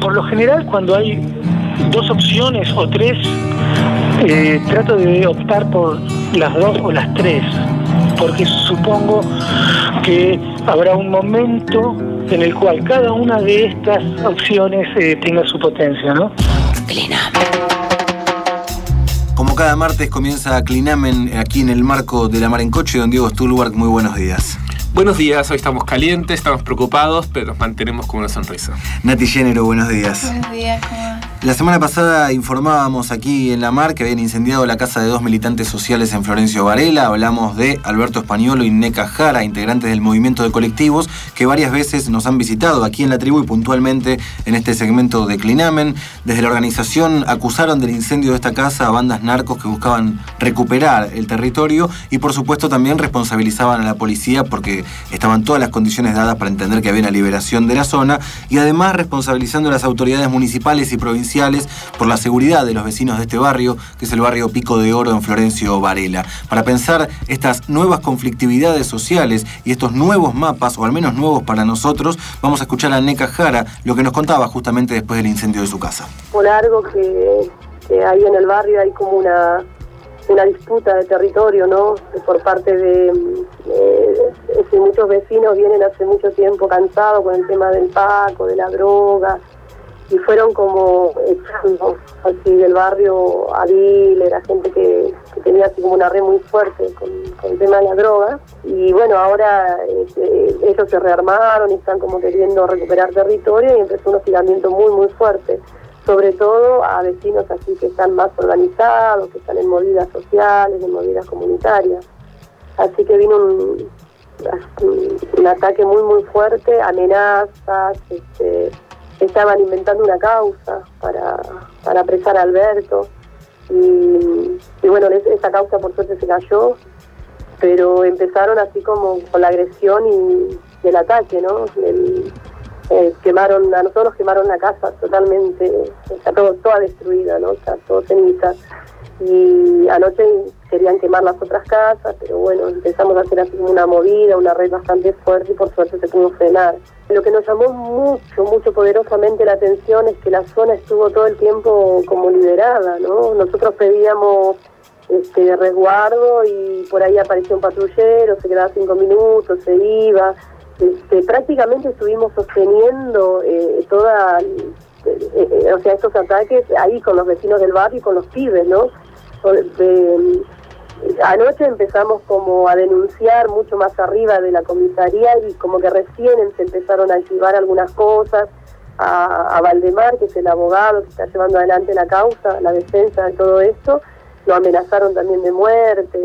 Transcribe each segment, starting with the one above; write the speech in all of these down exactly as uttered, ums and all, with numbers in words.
por lo general cuando hay dos opciones o tres, eh, trato de optar por las dos o las tres, porque supongo que habrá un momento en el cual cada una de estas opciones eh, tenga su potencia, ¿no? Clinamen. Como cada martes comienza Clinamen aquí en el marco de La Mar en Coche. Don Diego Stulbarg, muy buenos días. Buenos días, hoy estamos calientes, estamos preocupados, pero nos mantenemos con una sonrisa. Nati Género, buenos días. Buenos días, ¿cómo va? La semana pasada informábamos aquí en La Mar que habían incendiado la casa de dos militantes sociales en Florencio Varela. Hablamos de Alberto Españolo y Neca Jara, integrantes del movimiento de colectivos, que varias veces nos han visitado aquí en la tribu y puntualmente en este segmento de Clinamen. Desde la organización acusaron del incendio de esta casa a bandas narcos que buscaban recuperar el territorio y por supuesto también responsabilizaban a la policía porque estaban todas las condiciones dadas para entender que había una liberación de la zona y además responsabilizando a las autoridades municipales y provinciales por la seguridad de los vecinos de este barrio, que es el barrio Pico de Oro en Florencio Varela. Para pensar estas nuevas conflictividades sociales y estos nuevos mapas, o al menos nuevos para nosotros, vamos a escuchar a Neca Jara, lo que nos contaba justamente después del incendio de su casa. Por algo que, que ahí en el barrio hay como una, una disputa de territorio, ¿no? Por parte de, de, de muchos vecinos vienen hace mucho tiempo cansados con el tema del paco, de la droga, y fueron como echando así del barrio a dealer, a gente que, que tenía así como una red muy fuerte con, con el tema de la droga. Y bueno, ahora eh, ellos se rearmaron y están como queriendo recuperar territorio y empezó un hostigamiento muy muy fuerte, sobre todo a vecinos así que están más organizados, que están en movidas sociales, en movidas comunitarias. Así que vino un, un ataque muy muy fuerte, amenazas, este, estaban inventando una causa para, para apresar a Alberto y, y bueno, esa causa por suerte se cayó, pero empezaron así como con la agresión y, y el ataque, ¿no? El, eh, quemaron, a nosotros quemaron la casa totalmente, está todo, toda destruida, ¿no? Está todo ceniza. Y anoche querían quemar las otras casas, pero bueno, empezamos a hacer así una movida, una red bastante fuerte y por suerte se pudo frenar. Lo que nos llamó mucho, mucho poderosamente la atención es que la zona estuvo todo el tiempo como liberada, ¿no? Nosotros pedíamos este, resguardo y por ahí apareció un patrullero, se quedaba cinco minutos, se iba. Este, prácticamente estuvimos sosteniendo eh, toda, eh, eh, o sea, estos ataques ahí con los vecinos del barrio y con los pibes, ¿no? De, anoche empezamos como a denunciar mucho más arriba de la comisaría y como que recién se empezaron a activar algunas cosas. A, a Valdemar, que es el abogado que está llevando adelante la causa, la defensa de todo esto, lo amenazaron también de muerte.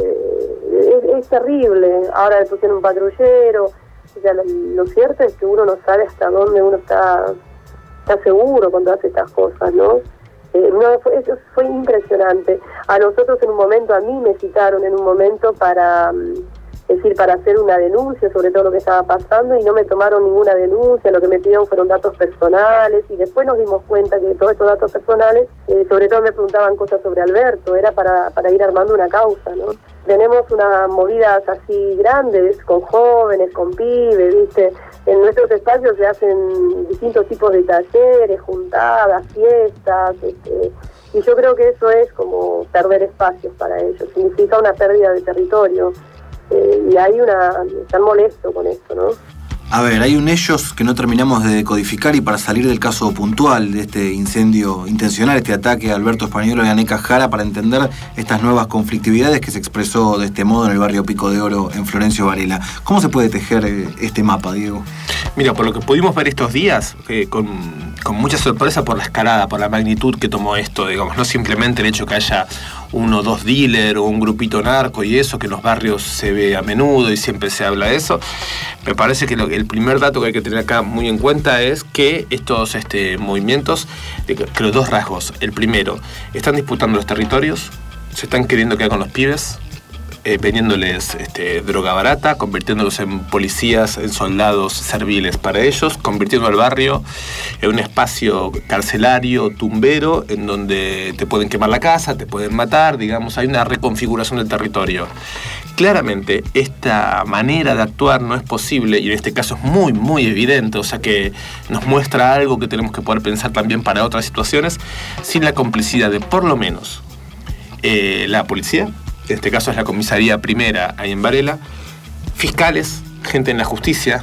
Es, es terrible. Ahora le pusieron un patrullero. O sea, lo, lo cierto es que uno no sabe hasta dónde uno está, está seguro cuando hace estas cosas, ¿no? Eh, no, fue, eso fue impresionante. A nosotros en un momento, a mí me citaron en un momento para, es decir, para hacer una denuncia sobre todo lo que estaba pasando y no me tomaron ninguna denuncia, lo que me pidieron fueron datos personales y después nos dimos cuenta que todos estos datos personales, eh, sobre todo me preguntaban cosas sobre Alberto, era para, para ir armando una causa, ¿no? Tenemos unas movidas así grandes, con jóvenes, con pibes, ¿viste? En nuestros espacios se hacen distintos tipos de talleres, juntadas, fiestas, este, y yo creo que eso es como perder espacios para ellos, significa una pérdida de territorio, eh, y hay una, están molestos con esto, ¿no? A ver, hay un ellos que no terminamos de decodificar y para salir del caso puntual de este incendio intencional, este ataque a Alberto Españolo y a Neca Jara, para entender estas nuevas conflictividades que se expresó de este modo en el barrio Pico de Oro en Florencio Varela. ¿Cómo se puede tejer este mapa, Diego? Mira, por lo que pudimos ver estos días, eh, con, con mucha sorpresa por la escalada, por la magnitud que tomó esto, digamos, no simplemente el hecho que haya uno o dos dealers o un grupito narco y eso, que en los barrios se ve a menudo y siempre se habla de eso. Me parece que lo, el primer dato que hay que tener acá muy en cuenta es que estos este, movimientos, que los dos rasgos, el primero, están disputando los territorios, se están queriendo quedar con los pibes, eh, vendiéndoles este, droga barata, convirtiéndolos en policías, en soldados serviles para ellos, convirtiendo al barrio en un espacio carcelario, tumbero, en donde te pueden quemar la casa, te pueden matar, digamos, hay una reconfiguración del territorio claramente esta manera de actuar no es posible, y en este caso es muy, muy evidente, o sea que nos muestra algo que tenemos que poder pensar también para otras situaciones, sin la complicidad de por lo menos eh, la policía, en este caso es la comisaría primera ahí en Varela, fiscales, gente en la justicia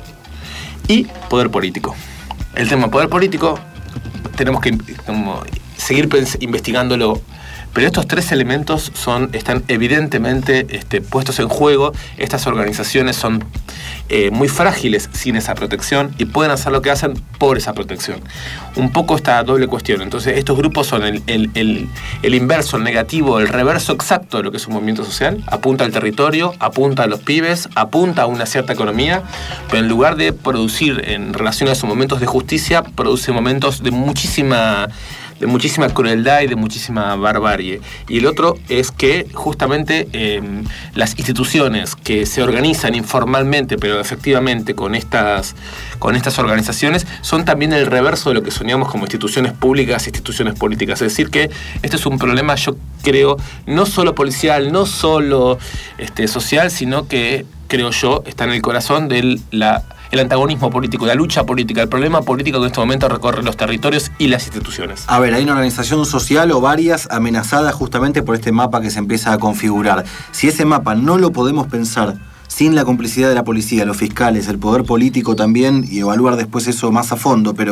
y poder político. El tema poder político tenemos que como, seguir pens- investigándolo. Pero estos tres elementos son, están evidentemente este, puestos en juego. Estas organizaciones son eh, muy frágiles sin esa protección y pueden hacer lo que hacen por esa protección. Un poco esta doble cuestión. Entonces, estos grupos son el, el, el, el inverso, el negativo, el reverso exacto de lo que es un movimiento social. Apunta al territorio, apunta a los pibes, apunta a una cierta economía, pero en lugar de producir en relación a esos momentos de justicia, produce momentos de muchísima... de muchísima crueldad y de muchísima barbarie. Y el otro es que justamente eh, las instituciones que se organizan informalmente pero efectivamente con estas, con estas organizaciones son también el reverso de lo que soñamos como instituciones públicas e instituciones políticas. Es decir que este es un problema, yo creo, no solo policial, no solo este, social, sino que, creo yo, está en el corazón de la el antagonismo político, la lucha política, el problema político que en este momento recorre los territorios y las instituciones. A ver, hay una organización social o varias amenazadas justamente por este mapa que se empieza a configurar. Si ese mapa no lo podemos pensar sin la complicidad de la policía, los fiscales, el poder político también, y evaluar después eso más a fondo, pero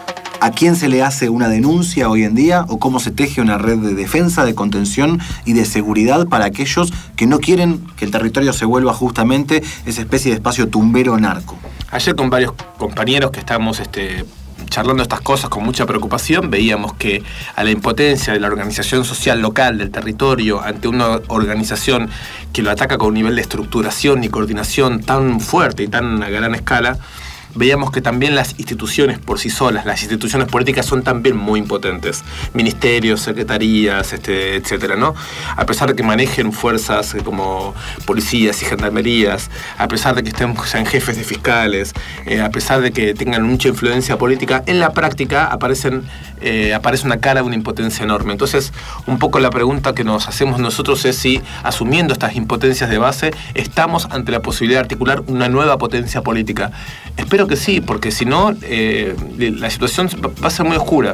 ¿a quién se le hace una denuncia hoy en día o cómo se teje una red de defensa, de contención y de seguridad para aquellos que no quieren que el territorio se vuelva justamente esa especie de espacio tumbero narco? Ayer con varios compañeros que estamos este, charlando estas cosas con mucha preocupación, veíamos que a la impotencia de la organización social local del territorio ante una organización que lo ataca con un nivel de estructuración y coordinación tan fuerte y tan a gran escala, veíamos que también las instituciones por sí solas, las instituciones políticas son también muy impotentes. Ministerios, secretarías, este, etcétera, ¿no? A pesar de que manejen fuerzas como policías y gendarmerías, a pesar de que estén, sean jefes de fiscales, eh, a pesar de que tengan mucha influencia política, en la práctica aparecen, eh, aparece una cara de una impotencia enorme. Entonces, un poco la pregunta que nos hacemos nosotros es si, asumiendo estas impotencias de base, estamos ante la posibilidad de articular una nueva potencia política. Espero que sí, porque si no, eh, la situación va a ser muy oscura.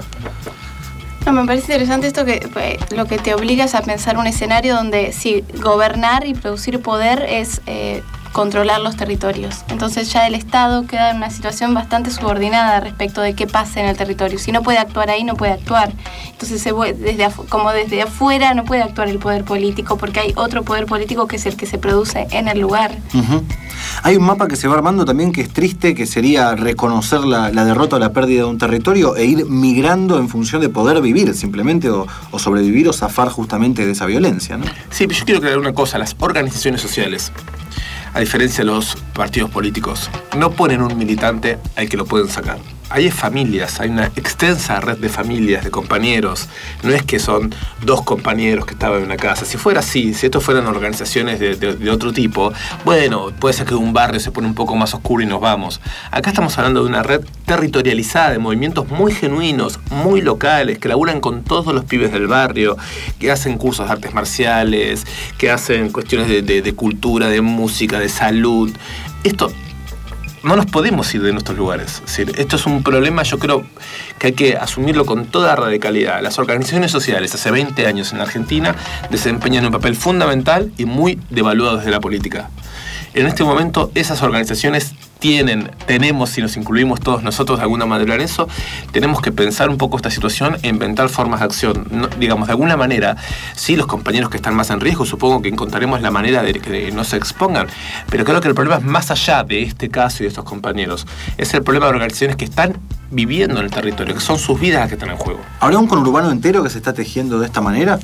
No, me parece interesante esto que pues, lo que te obliga es a pensar un escenario donde sí, gobernar y producir poder es eh, controlar los territorios. Entonces ya el Estado queda en una situación bastante subordinada respecto de qué pasa en el territorio. Si no puede actuar ahí, no puede actuar. Entonces se, desde afu- como desde afuera no puede actuar el poder político porque hay otro poder político que es el que se produce en el lugar. Uh-huh. Hay un mapa que se va armando también que es triste, que sería reconocer la, la derrota o la pérdida de un territorio e ir migrando en función de poder vivir simplemente o, o sobrevivir o zafar justamente de esa violencia, ¿no? Sí, pero yo quiero aclarar una cosa. Las organizaciones sociales, a diferencia de los partidos políticos, no ponen un militante al que lo pueden sacar. Hay familias, hay una extensa red de familias, de compañeros. No es que son dos compañeros que estaban en una casa. Si fuera así, si estos fueran organizaciones de, de, de otro tipo, bueno, puede ser que un barrio se pone un poco más oscuro y nos vamos. Acá estamos hablando de una red territorializada, de movimientos muy genuinos, muy locales, que laburan con todos los pibes del barrio, que hacen cursos de artes marciales, que hacen cuestiones de, de, de cultura, de música, de salud. Esto... no nos podemos ir de nuestros lugares. Es decir, esto es un problema, yo creo que hay que asumirlo con toda radicalidad. Las organizaciones sociales hace veinte años en Argentina desempeñan un papel fundamental y muy devaluado desde la política. En este momento esas organizaciones tienen, tenemos, si nos incluimos todos nosotros de alguna manera en eso, tenemos que pensar un poco esta situación e inventar formas de acción. No, digamos, de alguna manera, sí, los compañeros que están más en riesgo, supongo que encontraremos la manera de que no se expongan, pero creo que el problema es más allá de este caso y de estos compañeros. Es el problema de organizaciones que están viviendo en el territorio, que son sus vidas las que están en juego. ¿Habrá un conurbano entero que se está tejiendo de esta manera?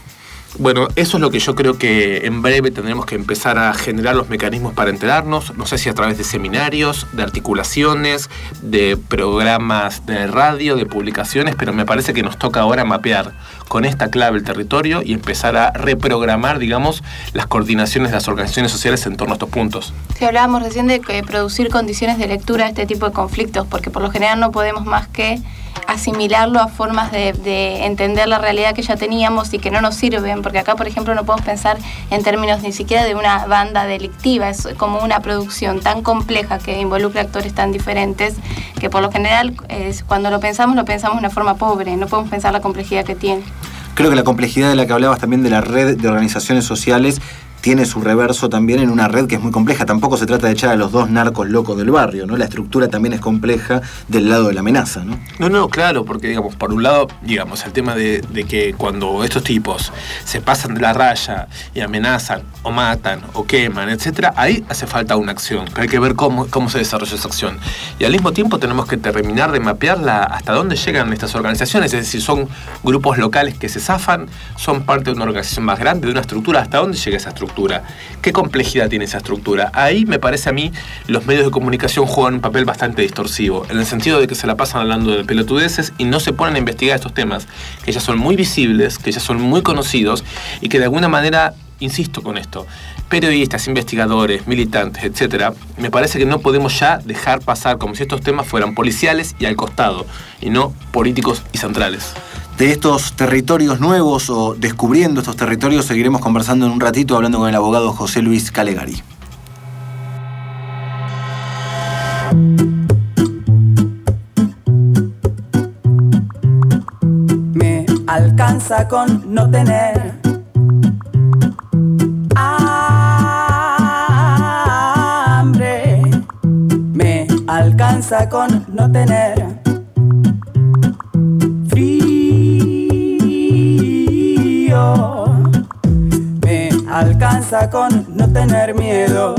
Bueno, eso es lo que yo creo que en breve tendremos que empezar a generar los mecanismos para enterarnos, no sé si a través de seminarios, de articulaciones, de programas de radio, de publicaciones, pero me parece que nos toca ahora mapear con esta clave el territorio y empezar a reprogramar, digamos, las coordinaciones de las organizaciones sociales en torno a estos puntos. Sí, hablábamos recién de que producir condiciones de lectura de este tipo de conflictos, porque por lo general no podemos más que asimilarlo a formas de, de entender la realidad que ya teníamos y que no nos sirven, porque acá, por ejemplo, no podemos pensar en términos ni siquiera de una banda delictiva, es como una producción tan compleja que involucra actores tan diferentes que por lo general eh, cuando lo pensamos, lo pensamos de una forma pobre, no podemos pensar la complejidad que tiene. Creo que la complejidad de la que hablabas también de la red de organizaciones sociales tiene su reverso también en una red que es muy compleja. Tampoco se trata de echar a los dos narcos locos del barrio, ¿no? La estructura también es compleja del lado de la amenaza, ¿no? No, no, claro, porque digamos, por un lado, digamos, el tema de, de que cuando estos tipos se pasan de la raya y amenazan, o matan, o queman, etcétera, ahí hace falta una acción, que hay que ver cómo, cómo se desarrolla esa acción. Y al mismo tiempo tenemos que terminar de mapearla hasta dónde llegan estas organizaciones, es decir, son grupos locales que se zafan, son parte de una organización más grande, de una estructura, hasta dónde llega esa estructura. ¿Qué complejidad tiene esa estructura? Ahí, me parece a mí, los medios de comunicación juegan un papel bastante distorsivo, en el sentido de que se la pasan hablando de pelotudeces y no se ponen a investigar estos temas, que ya son muy visibles, que ya son muy conocidos y que de alguna manera, insisto con esto, periodistas, investigadores, militantes, etcétera, me parece que no podemos ya dejar pasar como si estos temas fueran policiales y al costado, y no políticos y centrales. De estos territorios nuevos o descubriendo estos territorios seguiremos conversando en un ratito hablando con el abogado José Luis Calegari. Me alcanza con no tener hambre, me alcanza con no tener me alcanza con no tener miedo,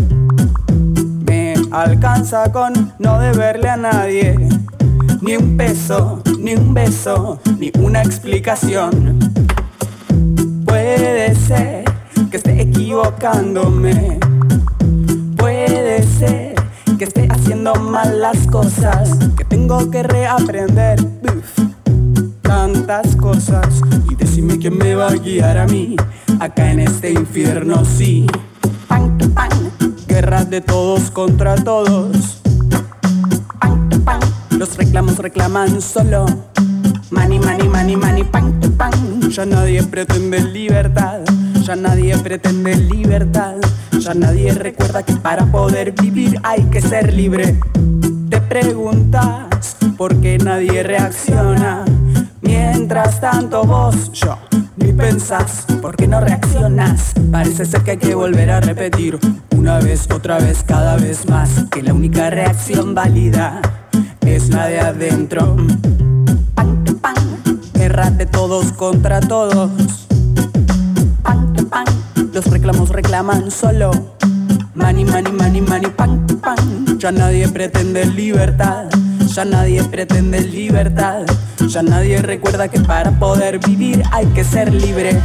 me alcanza con no deberle a nadie ni un peso, ni un beso, ni una explicación. Puede ser que esté equivocándome, puede ser que esté haciendo mal las cosas, que tengo que reaprender uf, tantas cosas. Y decime quién me va a guiar a mí acá en este infierno, sí. Pan, pan, guerras de todos contra todos. Pan, pan, los reclamos reclaman solo money, money, money, money, pan, pan. Ya nadie pretende libertad, ya nadie pretende libertad, ya nadie recuerda que para poder vivir hay que ser libre. Te preguntas por qué nadie reacciona, mientras tanto vos, yo, ni pensás, ¿por qué no reaccionás? Parece ser que hay que volver a repetir una vez, otra vez, cada vez más, que la única reacción válida es la de adentro. Pan, pan, guerra de todos contra todos. Pan, pan, los reclamos reclaman solo money, money, money, money, pan, pan. Ya nadie pretende libertad, ya nadie pretende libertad, ya nadie recuerda que para poder vivir hay que ser libre.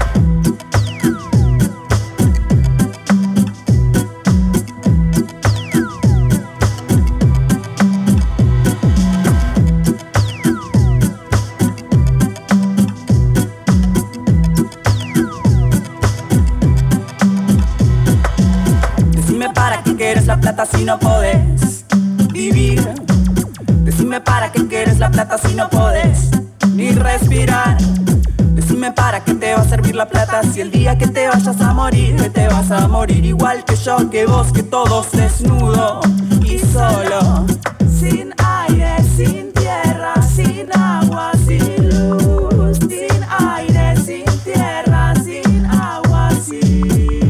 Decime para qué quieres la plata si no podés vivir. Decime para qué quieres la plata si no podés ni respirar. Decime para qué te va a servir la plata si el día que te vayas a morir, que te vas a morir igual que yo, que vos, que todos, desnudo y solo, sin aire, sin tierra, sin agua, sin luz, sin aire, sin tierra, sin agua, sin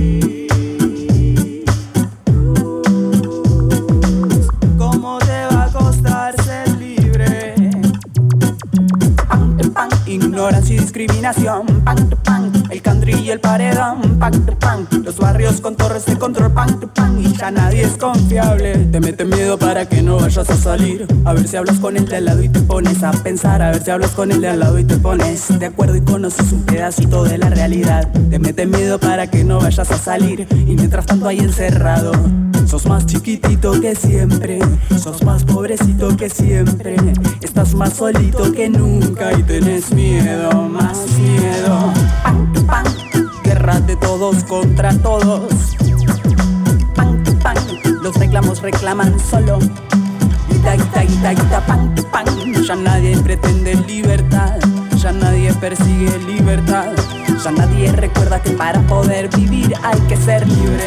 luz. ¿Cómo te va a costar ser libre? Pan, pan, ignorancia y discriminación. Pan, pan, el country y el paredón. Pan, pan, los barrios con torres de control. Pan, pan, y ya nadie es confiable. Te mete miedo para que no vayas a salir. A ver si hablas con el de al lado y te pones a pensar. A ver si hablas con el de al lado y te pones de acuerdo y conoces un pedacito de la realidad. Te mete miedo para que no vayas a salir y mientras tanto ahí encerrado sos más chiquitito que siempre, sos más pobrecito que siempre, estás más solito que nunca y tenés miedo, más miedo. Pan, pan, guerra de todos contra todos. Pan, pan, los reclamos reclaman solo. Guita, guita, guita, guita, pan, pan. Ya Ya nadie pretende libertad, ya nadie persigue libertad, ya nadie recuerda que para poder vivir hay que ser libre.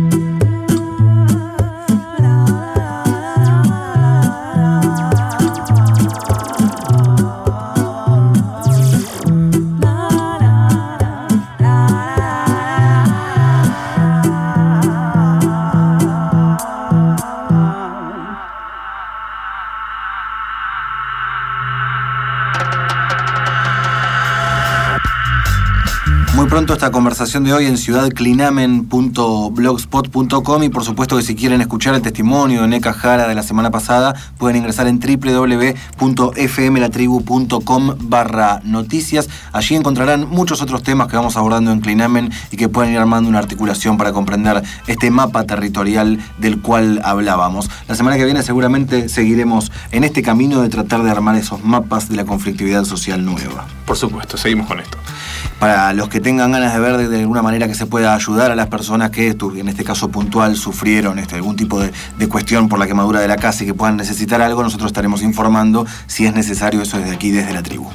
Pronto esta conversación de hoy en ciudad clinamen punto blogspot punto com y por supuesto que si quieren escuchar el testimonio de Neca Jara de la semana pasada pueden ingresar en doble u doble u doble u punto f m la tribu punto com barra noticias. Allí encontrarán muchos otros temas que vamos abordando en Clinamen y que pueden ir armando una articulación para comprender este mapa territorial del cual hablábamos. La semana que viene seguramente seguiremos en este camino de tratar de armar esos mapas de la conflictividad social nueva. Por supuesto, seguimos con esto. Para los que tengan ganas de ver de, de alguna manera que se pueda ayudar a las personas que, en este caso puntual, sufrieron este, algún tipo de, de cuestión por la quemadura de la casa y que puedan necesitar algo, nosotros estaremos informando si es necesario eso desde aquí, desde la tribu.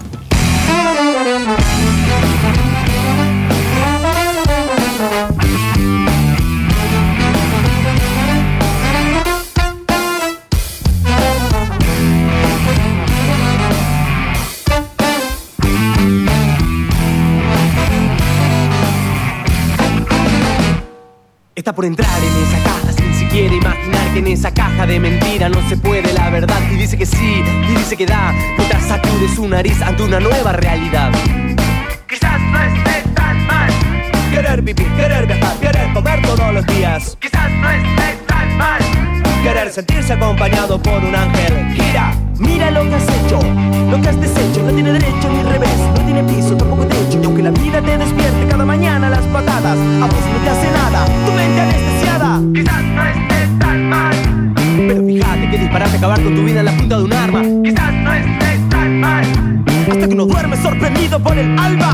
Está por entrar en esa caja sin siquiera imaginar que en esa caja de mentira no se puede la verdad. Y dice que sí, y dice que da, mientras sacude su nariz ante una nueva realidad. Quizás no esté tan mal querer vivir, querer viajar, querer comer todos los días. Quizás no esté tan mal querer sentirse acompañado por un ángel. Gira, mira lo que has hecho, lo que has deshecho. No tiene derecho ni revés, no tiene piso, tampoco techo. Y aunque la vida te despierte cada mañana las patadas, a vos no te hace nada, tu mente anestesiada. Quizás no esté tan mal, pero fíjate que disparate acabar con tu vida en la punta de un arma. Quizás no esté tan mal, hasta que uno duerme sorprendido por el alba.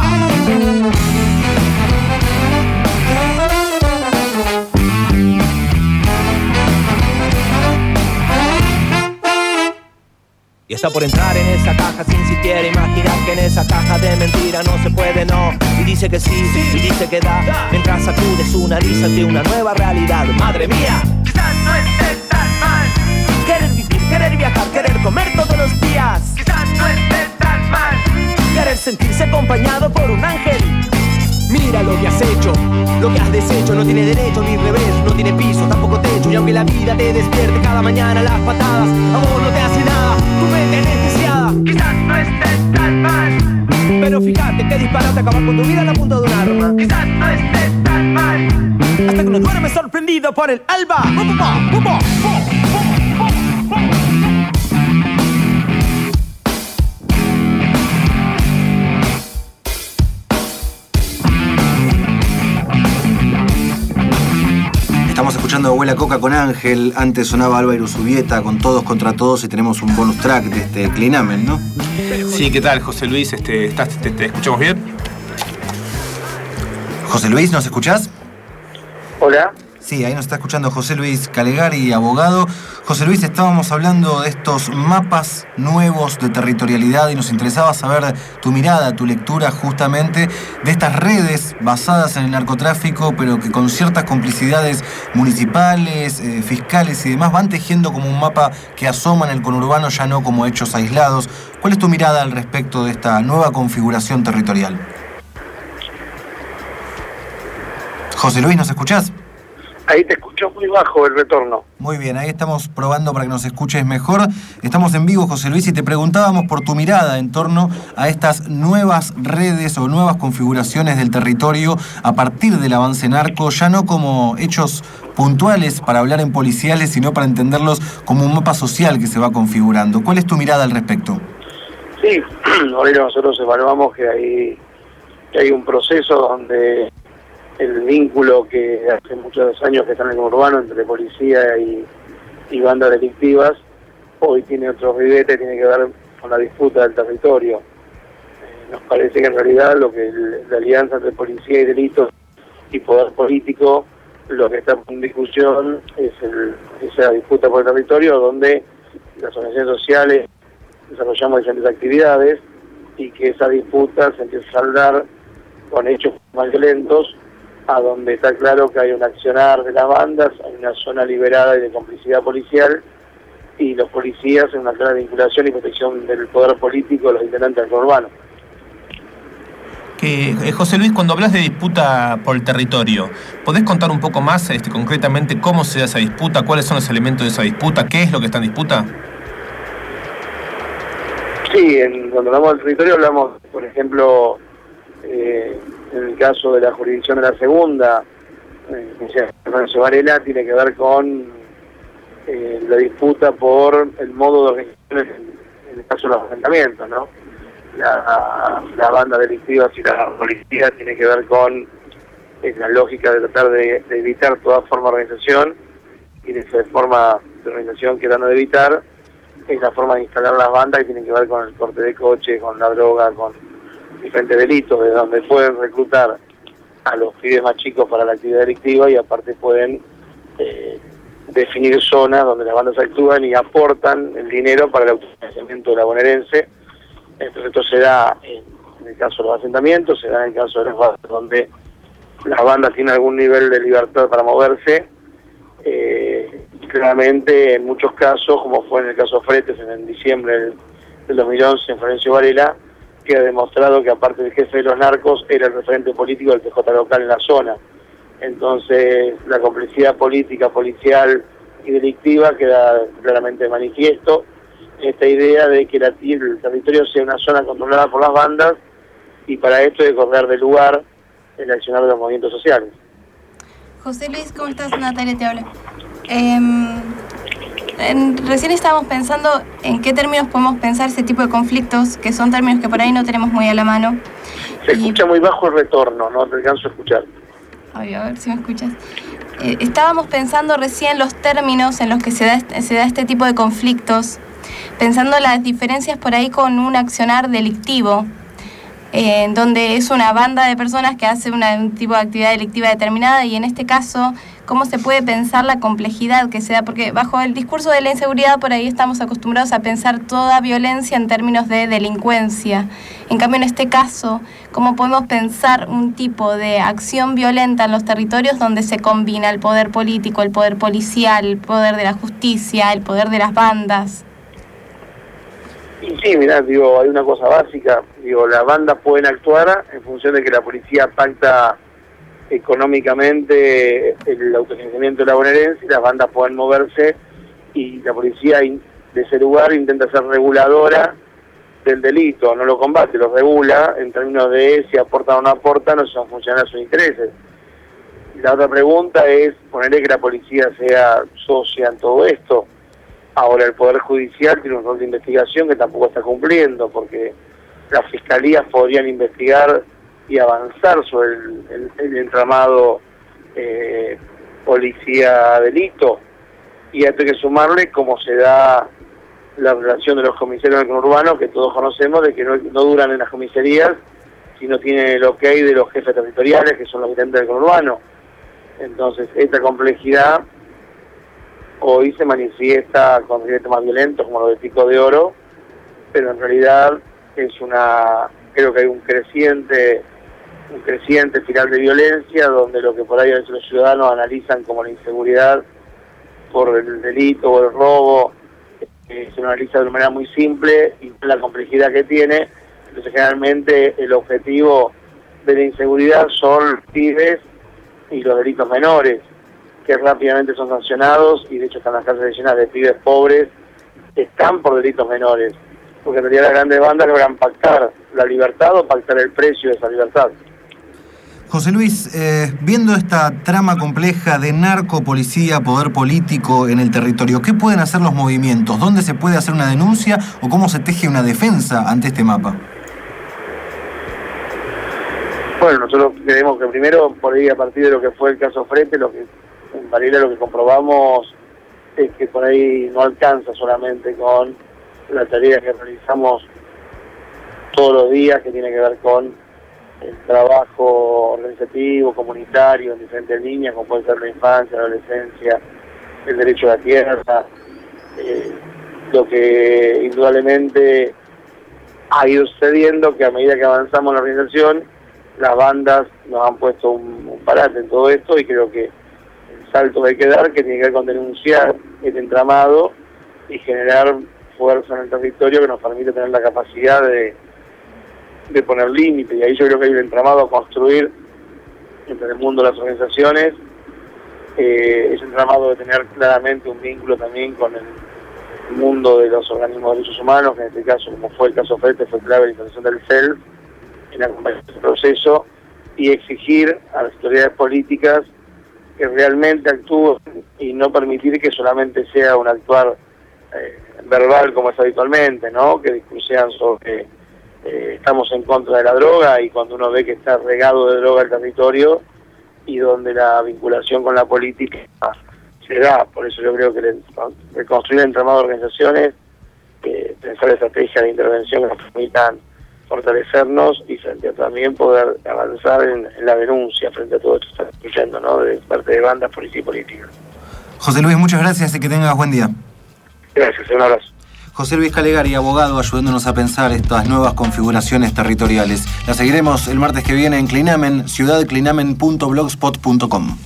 Y está por entrar en esa caja sin siquiera imaginar que en esa caja de mentira no se puede, no. Y dice que sí, sí. Y dice que da, mientras sacude su nariz ante una nueva realidad. ¡Madre mía! Quizás no esté tan mal querer vivir, querer viajar, querer comer todos los días. Quizás no esté tan mal querer sentirse acompañado por un ángel. Mira lo que has hecho, lo que has deshecho. No tiene derecho ni revés, no tiene piso, tampoco techo. Y aunque la vida te despierte cada mañana las patadas, a vos no te hace nada, tu mente anestesiada. Quizás no estés tan mal, pero fíjate que disparate acabar con tu vida en la punta de un arma. Quizás no estés tan mal, hasta que uno duerme sorprendido por el alba. Estamos escuchando Abuela Coca con Ángel, antes sonaba Alba Iruzubieta con Todos contra Todos y tenemos un bonus track de este Clinamen, ¿no? Sí, ¿qué tal, José Luis? Este, ¿estás, te, ¿Te escuchamos bien? José Luis, ¿nos escuchás? Hola. Sí, ahí nos está escuchando José Luis Calegari, abogado. José Luis, estábamos hablando de estos mapas nuevos de territorialidad y nos interesaba saber tu mirada, tu lectura justamente de estas redes basadas en el narcotráfico, pero que con ciertas complicidades municipales, eh, fiscales y demás van tejiendo como un mapa que asoma en el conurbano, ya no como hechos aislados. ¿Cuál es tu mirada al respecto de esta nueva configuración territorial? José Luis, ¿nos escuchás? Ahí te escucho muy bajo el retorno. Muy bien, ahí estamos probando para que nos escuches mejor. Estamos en vivo, José Luis, y te preguntábamos por tu mirada en torno a estas nuevas redes o nuevas configuraciones del territorio a partir del avance narco, ya no como hechos puntuales para hablar en policiales, sino para entenderlos como un mapa social que se va configurando. ¿Cuál es tu mirada al respecto? Sí, hoy nosotros evaluamos que hay, que hay un proceso donde el vínculo que hace muchos años que está en el urbano entre policía y, y bandas delictivas, hoy tiene otro ribete, tiene que ver con la disputa del territorio. Eh, nos parece que en realidad lo que el, la alianza entre policía y delitos y poder político, lo que está en discusión es el, esa disputa por el territorio, donde las organizaciones sociales desarrollamos diferentes actividades y que esa disputa se empieza a saldar con hechos más violentos, a donde está claro que hay un accionar de las bandas, hay una zona liberada y de complicidad policial, y los policías en una clara vinculación y protección del poder político de los integrantes del conurbano. Que, eh, José Luis, cuando hablas de disputa por el territorio, ¿podés contar un poco más este, concretamente cómo se da esa disputa, cuáles son los elementos de esa disputa, qué es lo que está en disputa? Sí, en, cuando hablamos del territorio hablamos, por ejemplo, eh, en el caso de la jurisdicción de la segunda, eh, Florencio Varela, tiene que ver con eh, la disputa por el modo de organización en, en el caso de los asentamientos, ¿no? La, la banda delictiva y la policía tiene que ver con eh, la lógica de tratar de, de evitar toda forma de organización, y de esa forma de organización que tratando de evitar es la forma de instalar las bandas que tienen que ver con el corte de coche, con la droga, con diferentes delitos, de donde pueden reclutar a los pibes más chicos para la actividad delictiva y aparte pueden eh, definir zonas donde las bandas actúan y aportan el dinero para el autofinanciamiento de la bonaerense. Entonces esto se da en, en el caso de los asentamientos, se da en el caso de las bandas donde las bandas tienen algún nivel de libertad para moverse. Eh, claramente en muchos casos, como fue en el caso Fretes en, en diciembre del, del dos mil once en Florencio Varela, que ha demostrado que aparte del jefe de los narcos era el referente político del P J local en la zona. Entonces la complicidad política, policial y delictiva queda claramente de manifiesto. Esta idea de que la, el territorio sea una zona controlada por las bandas, y para esto hay que correr de lugar el accionar de los movimientos sociales. José Luis, ¿cómo estás? Natalia te habla. Eh, en, recién estábamos pensando en qué términos podemos pensar ese tipo de conflictos, que son términos que por ahí no tenemos muy a la mano. Se y... escucha muy bajo el retorno, no te alcanzo a escuchar. Ay, a ver si me escuchas. Eh, estábamos pensando recién los términos en los que se da, este, se da este tipo de conflictos, pensando las diferencias por ahí con un accionar delictivo, eh, en donde es una banda de personas que hace una, un tipo de actividad delictiva determinada, y en este caso, cómo se puede pensar la complejidad que se da, porque bajo el discurso de la inseguridad por ahí estamos acostumbrados a pensar toda violencia en términos de delincuencia. En cambio, en este caso, ¿cómo podemos pensar un tipo de acción violenta en los territorios donde se combina el poder político, el poder policial, el poder de la justicia, el poder de las bandas? Y sí, mirá, digo, hay una cosa básica, digo, las bandas pueden actuar en función de que la policía pacta económicamente el autofinanciamiento de la bonaerense, y las bandas pueden moverse, y la policía de ese lugar intenta ser reguladora del delito, no lo combate, lo regula en términos de si aportan o no aportan, o si son funcionarios sus intereses. Y la otra pregunta es, ponerle que la policía sea socia en todo esto. Ahora el Poder Judicial tiene un rol de investigación que tampoco está cumpliendo, porque las fiscalías podrían investigar y avanzar sobre el, el, el entramado eh, policía-delito, y a esto hay que sumarle cómo se da la relación de los comisarios del conurbano, que todos conocemos, de que no, no duran en las comisarías si no tienen el ok de los jefes territoriales, que son los habitantes del conurbano. Entonces esta complejidad hoy se manifiesta con accidentes más violentos como los de Pico de Oro, pero en realidad es una, creo que hay un creciente un creciente espiral de violencia, donde lo que por ahí a veces los ciudadanos analizan como la inseguridad por el delito o el robo, eh, se lo analiza de una manera muy simple y la complejidad que tiene. Entonces generalmente el objetivo de la inseguridad son los pibes y los delitos menores, que rápidamente son sancionados, y de hecho están las cárceles llenas de pibes pobres que están por delitos menores, porque en realidad las grandes bandas logran pactar la libertad o pactar el precio de esa libertad. José Luis, eh, viendo esta trama compleja de narco, policía, poder político en el territorio, ¿qué pueden hacer los movimientos? ¿Dónde se puede hacer una denuncia o cómo se teje una defensa ante este mapa? Bueno, nosotros creemos que primero, por ahí a partir de lo que fue el caso Frete, lo que en Varela lo que comprobamos es que por ahí no alcanza solamente con la tarea que realizamos todos los días, que tiene que ver con el trabajo organizativo, comunitario, en diferentes líneas, como puede ser la infancia, la adolescencia, el derecho a la tierra, eh, lo que indudablemente ha ido sucediendo, que a medida que avanzamos en la organización, las bandas nos han puesto un, un parate en todo esto, y creo que el salto que hay que dar, que tiene que ver con denunciar el entramado y generar fuerza en el territorio que nos permite tener la capacidad de, de poner límites. Y ahí yo creo que hay un entramado a construir entre el mundo de las organizaciones, eh, ese entramado de tener claramente un vínculo también con el mundo de los organismos de derechos humanos, que en este caso, como fue el caso Frete, fue clave la intervención del C E L en acompañar este proceso, y exigir a las autoridades políticas que realmente actúen y no permitir que solamente sea un actuar eh, verbal como es habitualmente, ¿no? Que discusionan sobre eh, estamos en contra de la droga, y cuando uno ve que está regado de droga el territorio y donde la vinculación con la política se da. Por eso yo creo que reconstruir el entramado de organizaciones, eh, pensar estrategias de intervención que nos permitan fortalecernos y frente a también poder avanzar en, en la denuncia frente a todo esto que está escuchando, ¿no? De parte de bandas, policía y política. José Luis, muchas gracias y que tengas buen día. Gracias, un abrazo. José Luis Calegari, abogado, ayudándonos a pensar estas nuevas configuraciones territoriales. La seguiremos el martes que viene en Clinamen, ciudad clinamen punto blogspot punto com.